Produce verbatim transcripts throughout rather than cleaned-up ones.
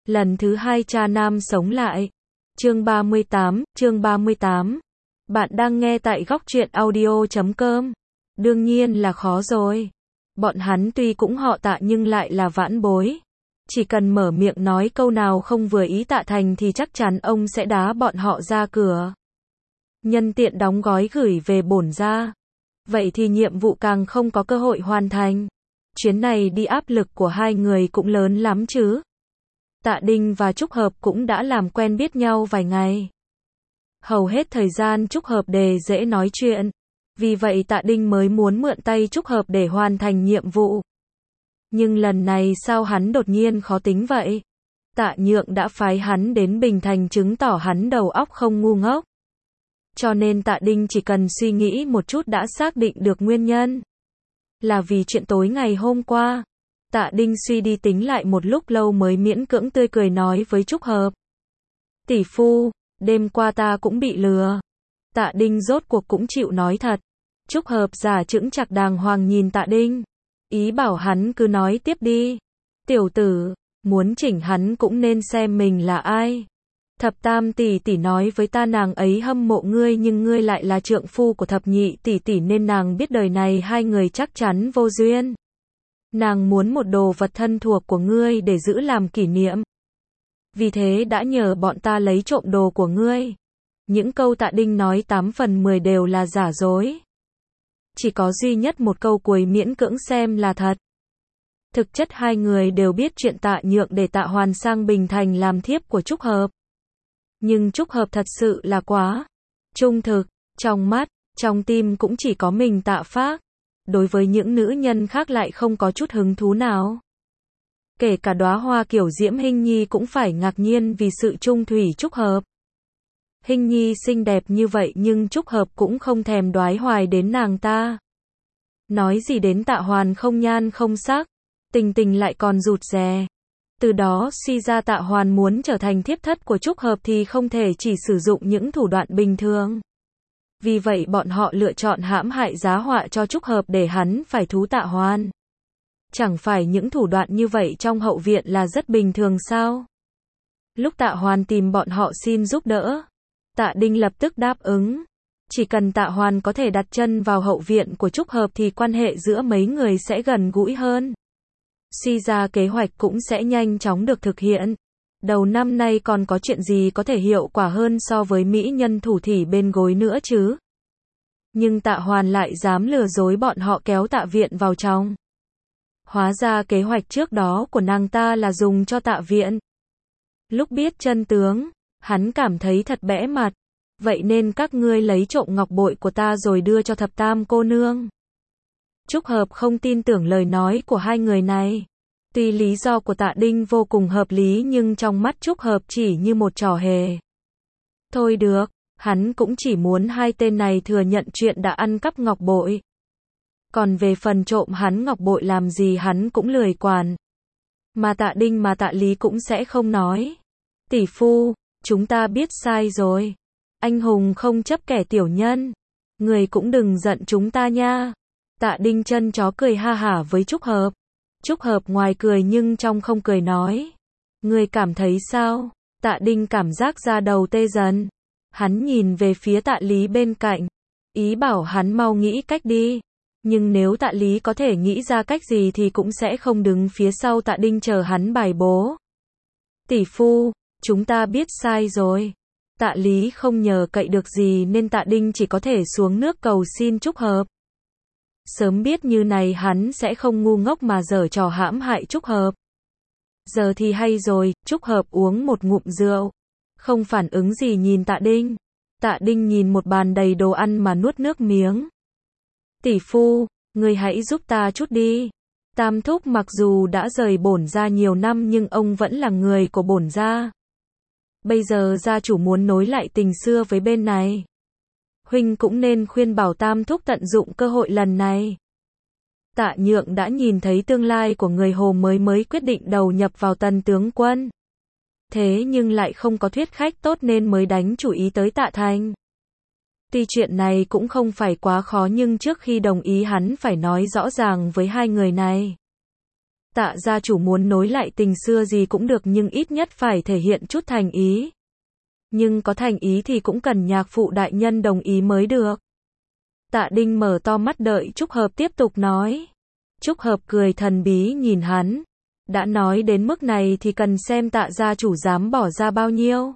Lần thứ hai cha nam sống lại. Chương ba mươi tám, chương ba mươi tám. Bạn đang nghe tại góc truyện audio chấm com. Đương nhiên là khó rồi. Bọn hắn tuy cũng họ Tạ nhưng lại là vãn bối. Chỉ cần mở miệng nói câu nào không vừa ý Tạ Thành thì chắc chắn ông sẽ đá bọn họ ra cửa. Nhân tiện đóng gói gửi về bổn gia. Vậy thì nhiệm vụ càng không có cơ hội hoàn thành. Chuyến này đi áp lực của hai người cũng lớn lắm chứ. Tạ Đinh và Trúc Hợp cũng đã làm quen biết nhau vài ngày. Hầu hết thời gian Trúc Hợp đề dễ nói chuyện. Vì vậy Tạ Đinh mới muốn mượn tay Trúc Hợp để hoàn thành nhiệm vụ. Nhưng lần này sao hắn đột nhiên khó tính vậy? Tạ Nhượng đã phái hắn đến Bình Thành chứng tỏ hắn đầu óc không ngu ngốc. Cho nên Tạ Đinh chỉ cần suy nghĩ một chút đã xác định được nguyên nhân. Là vì chuyện tối ngày hôm qua. Tạ Đinh suy đi tính lại một lúc lâu mới miễn cưỡng tươi cười nói với Trúc Hợp. Tỷ phu, đêm qua ta cũng bị lừa. Tạ Đinh rốt cuộc cũng chịu nói thật. Trúc Hợp giả chững chạc đàng hoàng nhìn Tạ Đinh. Ý bảo hắn cứ nói tiếp đi. Tiểu tử, muốn chỉnh hắn cũng nên xem mình là ai. Thập tam tỷ tỷ nói với ta nàng ấy hâm mộ ngươi nhưng ngươi lại là trượng phu của thập nhị tỷ tỷ nên nàng biết đời này hai người chắc chắn vô duyên. Nàng muốn một đồ vật thân thuộc của ngươi để giữ làm kỷ niệm. Vì thế đã nhờ bọn ta lấy trộm đồ của ngươi. Những câu Tạ Đinh nói tám phần mười đều là giả dối. Chỉ có duy nhất một câu cuối miễn cưỡng xem là thật. Thực chất hai người đều biết chuyện Tạ Nhượng để Tạ Hoàn sang Bình Thành làm thiếp của Trúc Hợp. Nhưng Trúc Hợp thật sự là quá trung thực, trong mắt, trong tim cũng chỉ có mình Tạ Phác. Đối với những nữ nhân khác lại không có chút hứng thú nào. Kể cả đóa hoa kiểu Diễm Hinh Nhi cũng phải ngạc nhiên vì sự trung thủy Trúc Hợp. Hinh Nhi xinh đẹp như vậy nhưng Trúc Hợp cũng không thèm đoái hoài đến nàng ta. Nói gì đến Tạ Hoàn không nhan không sắc, Tình Tình lại còn rụt rè. Từ đó suy ra Tạ Hoàn muốn trở thành thiếp thất của Trúc Hợp thì không thể chỉ sử dụng những thủ đoạn bình thường. Vì vậy bọn họ lựa chọn hãm hại giá họa cho Trúc Hợp để hắn phải thú Tạ Hoàn. Chẳng phải những thủ đoạn như vậy trong hậu viện là rất bình thường sao? Lúc Tạ Hoàn tìm bọn họ xin giúp đỡ, Tạ Đinh lập tức đáp ứng. Chỉ cần Tạ Hoàn có thể đặt chân vào hậu viện của Trúc Hợp thì quan hệ giữa mấy người sẽ gần gũi hơn. Suy ra kế hoạch cũng sẽ nhanh chóng được thực hiện. Đầu năm nay còn có chuyện gì có thể hiệu quả hơn so với mỹ nhân thủ thỉ bên gối nữa chứ? Nhưng Tạ Hoàn lại dám lừa dối bọn họ kéo Tạ Viện vào trong. Hóa ra kế hoạch trước đó của nàng ta là dùng cho Tạ Viện. Lúc biết chân tướng, hắn cảm thấy thật bẽ mặt. Vậy nên các ngươi lấy trộm ngọc bội của ta rồi đưa cho thập tam cô nương. Trúc Hợp không tin tưởng lời nói của hai người này. Tuy lý do của Tạ Đinh vô cùng hợp lý nhưng trong mắt Trúc Hợp chỉ như một trò hề. Thôi được, hắn cũng chỉ muốn hai tên này thừa nhận chuyện đã ăn cắp ngọc bội. Còn về phần trộm hắn ngọc bội làm gì hắn cũng lười quản. Mà Tạ Đinh mà Tạ Lý cũng sẽ không nói. Tỷ phu, chúng ta biết sai rồi. Anh hùng không chấp kẻ tiểu nhân. Người cũng đừng giận chúng ta nha. Tạ Đinh chân chó cười ha hả với Trúc Hợp. Trúc Hợp ngoài cười nhưng trong không cười nói. Người cảm thấy sao? Tạ Đinh cảm giác da đầu tê dần. Hắn nhìn về phía Tạ Lý bên cạnh. Ý bảo hắn mau nghĩ cách đi. Nhưng nếu Tạ Lý có thể nghĩ ra cách gì thì cũng sẽ không đứng phía sau Tạ Đinh chờ hắn bài bố. Tỷ phu, chúng ta biết sai rồi. Tạ Lý không nhờ cậy được gì nên Tạ Đinh chỉ có thể xuống nước cầu xin Trúc Hợp. Sớm biết như này hắn sẽ không ngu ngốc mà giở trò hãm hại Trúc Hợp. Giờ thì hay rồi, Trúc Hợp uống một ngụm rượu. Không phản ứng gì nhìn Tạ Đinh. Tạ Đinh nhìn một bàn đầy đồ ăn mà nuốt nước miếng. Tỷ phu, người hãy giúp ta chút đi. Tam thúc mặc dù đã rời bổn gia nhiều năm nhưng ông vẫn là người của bổn gia. Bây giờ gia chủ muốn nối lại tình xưa với bên này. Huynh cũng nên khuyên bảo Tam thúc tận dụng cơ hội lần này. Tạ Nhượng đã nhìn thấy tương lai của người Hồ mới mới quyết định đầu nhập vào Tần tướng quân. Thế nhưng lại không có thuyết khách tốt nên mới đánh chủ ý tới Tạ Thành. Tuy chuyện này cũng không phải quá khó nhưng trước khi đồng ý hắn phải nói rõ ràng với hai người này. Tạ gia chủ muốn nối lại tình xưa gì cũng được nhưng ít nhất phải thể hiện chút thành ý. Nhưng có thành ý thì cũng cần nhạc phụ đại nhân đồng ý mới được. Tạ Đinh mở to mắt đợi Trúc Hợp tiếp tục nói. Trúc Hợp cười thần bí nhìn hắn. Đã nói đến mức này thì cần xem Tạ gia chủ dám bỏ ra bao nhiêu.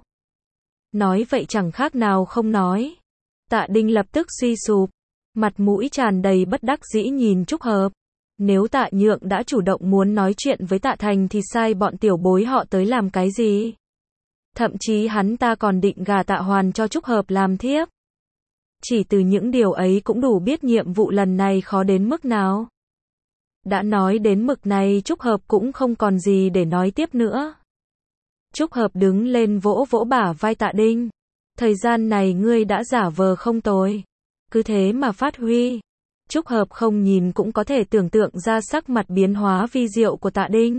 Nói vậy chẳng khác nào không nói. Tạ Đinh lập tức suy sụp. Mặt mũi tràn đầy bất đắc dĩ nhìn Trúc Hợp. Nếu Tạ Nhượng đã chủ động muốn nói chuyện với Tạ Thành thì sai bọn tiểu bối họ tới làm cái gì? Thậm chí hắn ta còn định gả Tạ Hoàn cho Trúc Hợp làm thiếp. Chỉ từ những điều ấy cũng đủ biết nhiệm vụ lần này khó đến mức nào. Đã nói đến mực này Trúc Hợp cũng không còn gì để nói tiếp nữa. Trúc Hợp đứng lên vỗ vỗ bả vai Tạ Đinh. Thời gian này ngươi đã giả vờ không tồi. Cứ thế mà phát huy. Trúc Hợp không nhìn cũng có thể tưởng tượng ra sắc mặt biến hóa vi diệu của Tạ Đinh.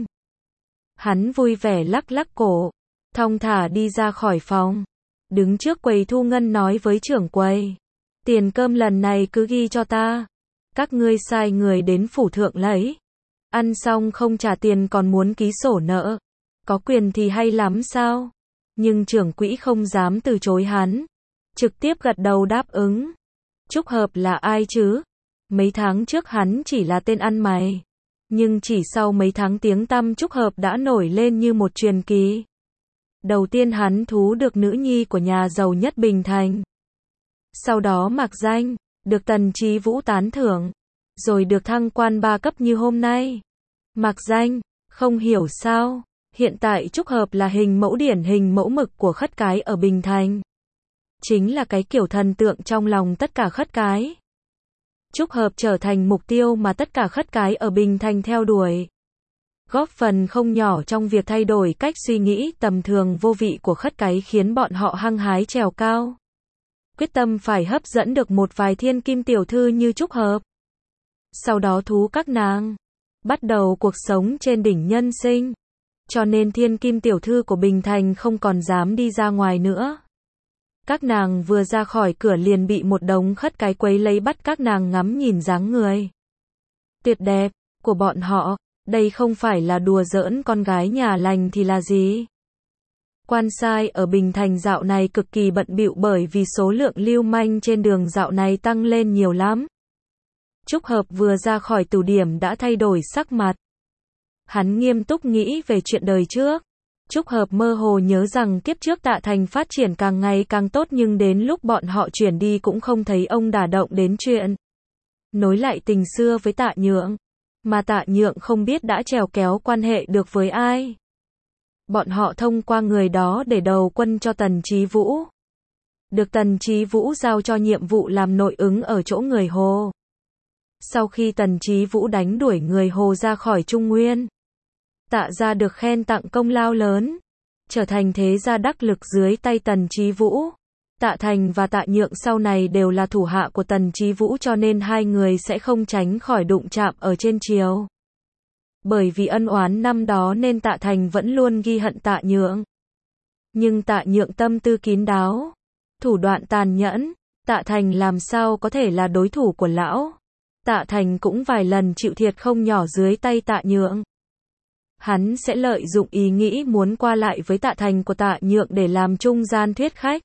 Hắn vui vẻ lắc lắc cổ. Thong thả đi ra khỏi phòng. Đứng trước quầy thu ngân nói với trưởng quầy. Tiền cơm lần này cứ ghi cho ta. Các ngươi sai người đến phủ thượng lấy. Ăn xong không trả tiền còn muốn ký sổ nợ. Có quyền thì hay lắm sao? Nhưng trưởng quỹ không dám từ chối hắn. Trực tiếp gật đầu đáp ứng. Trúc Hợp là ai chứ? Mấy tháng trước hắn chỉ là tên ăn mày. Nhưng chỉ sau mấy tháng tiếng tăm Trúc Hợp đã nổi lên như một truyền kỳ. Đầu tiên hắn thú được nữ nhi của nhà giàu nhất Bình Thành. Sau đó mặc danh, được Tần Chí Vũ tán thưởng. Rồi được thăng quan ba cấp như hôm nay. Mặc danh, không hiểu sao. Hiện tại Trúc Hợp là hình mẫu điển hình mẫu mực của khất cái ở Bình Thành. Chính là cái kiểu thần tượng trong lòng tất cả khất cái. Trúc Hợp trở thành mục tiêu mà tất cả khất cái ở Bình Thành theo đuổi. Góp phần không nhỏ trong việc thay đổi cách suy nghĩ tầm thường vô vị của khất cái khiến bọn họ hăng hái trèo cao. Quyết tâm phải hấp dẫn được một vài thiên kim tiểu thư như Trúc Hợp. Sau đó thú các nàng. Bắt đầu cuộc sống trên đỉnh nhân sinh. Cho nên thiên kim tiểu thư của Bình Thành không còn dám đi ra ngoài nữa. Các nàng vừa ra khỏi cửa liền bị một đống khất cái quấy lấy bắt các nàng ngắm nhìn dáng người tuyệt đẹp của bọn họ. Đây không phải là đùa giỡn con gái nhà lành thì là gì? Quan sai ở Bình Thành dạo này cực kỳ bận bịu bởi vì số lượng lưu manh trên đường dạo này tăng lên nhiều lắm. Trúc Hợp vừa ra khỏi tửu điểm đã thay đổi sắc mặt. Hắn nghiêm túc nghĩ về chuyện đời trước. Trúc Hợp mơ hồ nhớ rằng kiếp trước Tạ Thành phát triển càng ngày càng tốt nhưng đến lúc bọn họ chuyển đi cũng không thấy ông đả động đến chuyện nối lại tình xưa với Tạ Nhượng. Mà Tạ Nhượng không biết đã trèo kéo quan hệ được với ai. Bọn họ thông qua người đó để đầu quân cho Tần Chí Vũ. Được Tần Chí Vũ giao cho nhiệm vụ làm nội ứng ở chỗ người Hồ. Sau khi Tần Chí Vũ đánh đuổi người Hồ ra khỏi Trung Nguyên, Tạ gia được khen tặng công lao lớn, trở thành thế gia đắc lực dưới tay Tần Chí Vũ. Tạ Thành và Tạ Nhượng sau này đều là thủ hạ của Tần Chí Vũ cho nên hai người sẽ không tránh khỏi đụng chạm ở trên triều. Bởi vì ân oán năm đó nên Tạ Thành vẫn luôn ghi hận Tạ Nhượng. Nhưng Tạ Nhượng tâm tư kín đáo, thủ đoạn tàn nhẫn, Tạ Thành làm sao có thể là đối thủ của lão. Tạ Thành cũng vài lần chịu thiệt không nhỏ dưới tay Tạ Nhượng. Hắn sẽ lợi dụng ý nghĩ muốn qua lại với Tạ Thành của Tạ Nhượng để làm trung gian thuyết khách.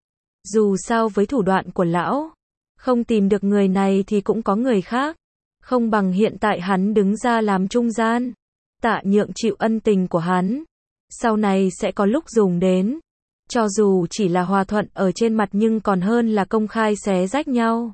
Dù sao với thủ đoạn của lão, không tìm được người này thì cũng có người khác. Không bằng hiện tại hắn đứng ra làm trung gian. Tạ Nhượng chịu ân tình của hắn. Sau này sẽ có lúc dùng đến. Cho dù chỉ là hòa thuận ở trên mặt nhưng còn hơn là công khai xé rách nhau.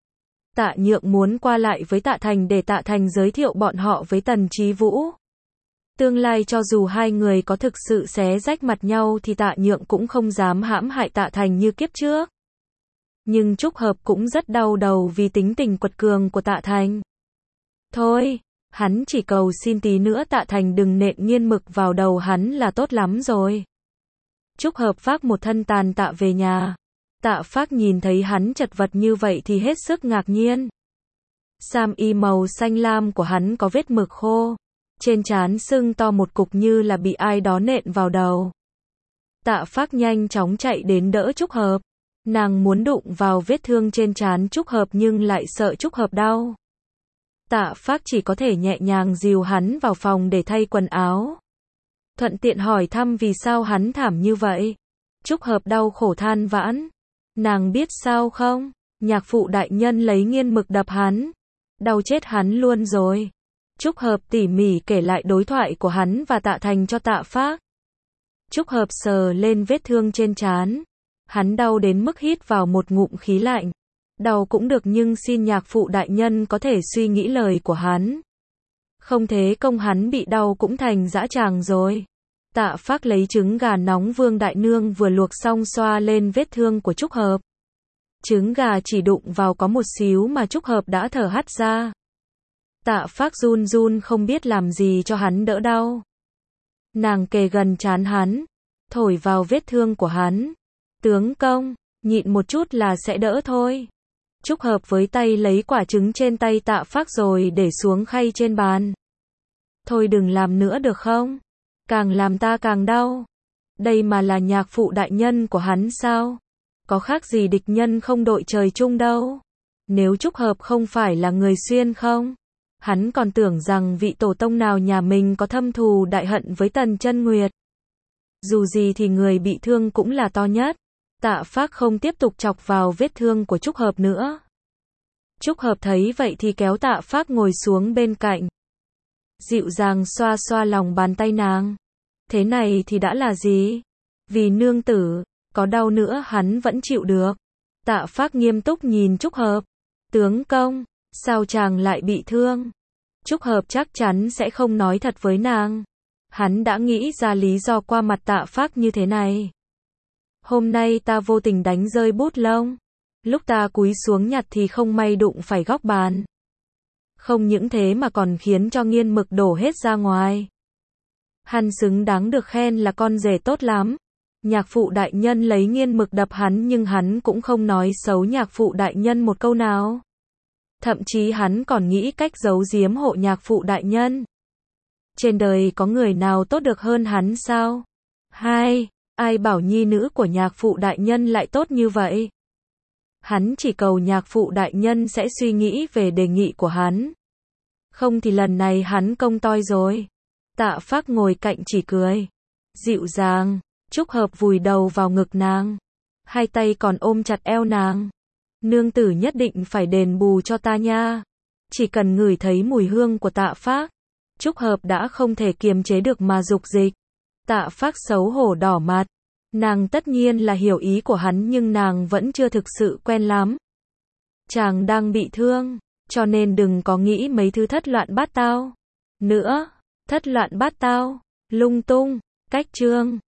Tạ Nhượng muốn qua lại với Tạ Thành để Tạ Thành giới thiệu bọn họ với Tần Chí Vũ. Tương lai cho dù hai người có thực sự xé rách mặt nhau thì Tạ Nhượng cũng không dám hãm hại Tạ Thành như kiếp trước. Nhưng Trúc Hợp cũng rất đau đầu vì tính tình quật cường của Tạ Thành. Thôi, hắn chỉ cầu xin tí nữa Tạ Thành đừng nện nghiên mực vào đầu hắn là tốt lắm rồi. Trúc Hợp vác một thân tàn tạ về nhà. Tạ Phác nhìn thấy hắn chật vật như vậy thì hết sức ngạc nhiên. Sam y màu xanh lam của hắn có vết mực khô. Trên trán sưng to một cục như là bị ai đó nện vào đầu. Tạ Phác nhanh chóng chạy đến đỡ Trúc Hợp. Nàng muốn đụng vào vết thương trên trán Trúc Hợp nhưng lại sợ Trúc Hợp đau. Tạ Phác chỉ có thể nhẹ nhàng dìu hắn vào phòng để thay quần áo. Thuận tiện hỏi thăm vì sao hắn thảm như vậy. Trúc Hợp đau khổ than vãn. Nàng biết sao không? Nhạc phụ đại nhân lấy nghiên mực đập hắn. Đau chết hắn luôn rồi. Trúc Hợp tỉ mỉ kể lại đối thoại của hắn và Tạ Thành cho Tạ Phác. Trúc Hợp sờ lên vết thương trên trán. Hắn đau đến mức hít vào một ngụm khí lạnh. Đau cũng được nhưng xin nhạc phụ đại nhân có thể suy nghĩ lời của hắn. Không thế công hắn bị đau cũng thành dã tràng rồi. Tạ Phác lấy trứng gà nóng Vương Đại Nương vừa luộc xong xoa lên vết thương của Trúc Hợp. Trứng gà chỉ đụng vào có một xíu mà Trúc Hợp đã thở hắt ra. Tạ Phác run run không biết làm gì cho hắn đỡ đau. Nàng kề gần trán hắn, thổi vào vết thương của hắn. Tướng công, nhịn một chút là sẽ đỡ thôi. Trúc Hợp với tay lấy quả trứng trên tay Tạ Phác rồi để xuống khay trên bàn. Thôi đừng làm nữa được không? Càng làm ta càng đau. Đây mà là nhạc phụ đại nhân của hắn sao? Có khác gì địch nhân không đội trời chung đâu. Nếu Trúc Hợp không phải là người xuyên không? Hắn còn tưởng rằng vị tổ tông nào nhà mình có thâm thù đại hận với Tần Chân Nguyệt. Dù gì thì người bị thương cũng là to nhất. Tạ Phác không tiếp tục chọc vào vết thương của Trúc Hợp nữa. Trúc Hợp thấy vậy thì kéo Tạ Phác ngồi xuống bên cạnh. Dịu dàng xoa xoa lòng bàn tay nàng. Thế này thì đã là gì? Vì nương tử, có đau nữa hắn vẫn chịu được. Tạ Phác nghiêm túc nhìn Trúc Hợp. Tướng công, sao chàng lại bị thương? Trúc Hợp chắc chắn sẽ không nói thật với nàng. Hắn đã nghĩ ra lý do qua mặt Tạ Phác như thế này. Hôm nay ta vô tình đánh rơi bút lông. Lúc ta cúi xuống nhặt thì không may đụng phải góc bàn. Không những thế mà còn khiến cho nghiên mực đổ hết ra ngoài. Hắn xứng đáng được khen là con rể tốt lắm. Nhạc phụ đại nhân lấy nghiên mực đập hắn nhưng hắn cũng không nói xấu nhạc phụ đại nhân một câu nào. Thậm chí hắn còn nghĩ cách giấu giếm hộ nhạc phụ đại nhân. Trên đời có người nào tốt được hơn hắn sao? Hai, ai bảo nhi nữ của nhạc phụ đại nhân lại tốt như vậy? Hắn chỉ cầu nhạc phụ đại nhân sẽ suy nghĩ về đề nghị của hắn. Không thì lần này hắn công toi rồi. Tạ Phác ngồi cạnh chỉ cười. Dịu dàng, Trúc Hợp vùi đầu vào ngực nàng. Hai tay còn ôm chặt eo nàng. Nương tử nhất định phải đền bù cho ta nha. Chỉ cần ngửi thấy mùi hương của Tạ Phác, Trúc Hợp đã không thể kiềm chế được mà dục dịch. Tạ Phác xấu hổ đỏ mặt. Nàng tất nhiên là hiểu ý của hắn nhưng nàng vẫn chưa thực sự quen lắm. Chàng đang bị thương, cho nên đừng có nghĩ mấy thứ thất loạn bát tao. Nữa, thất loạn bát tao, lung tung, cách chương.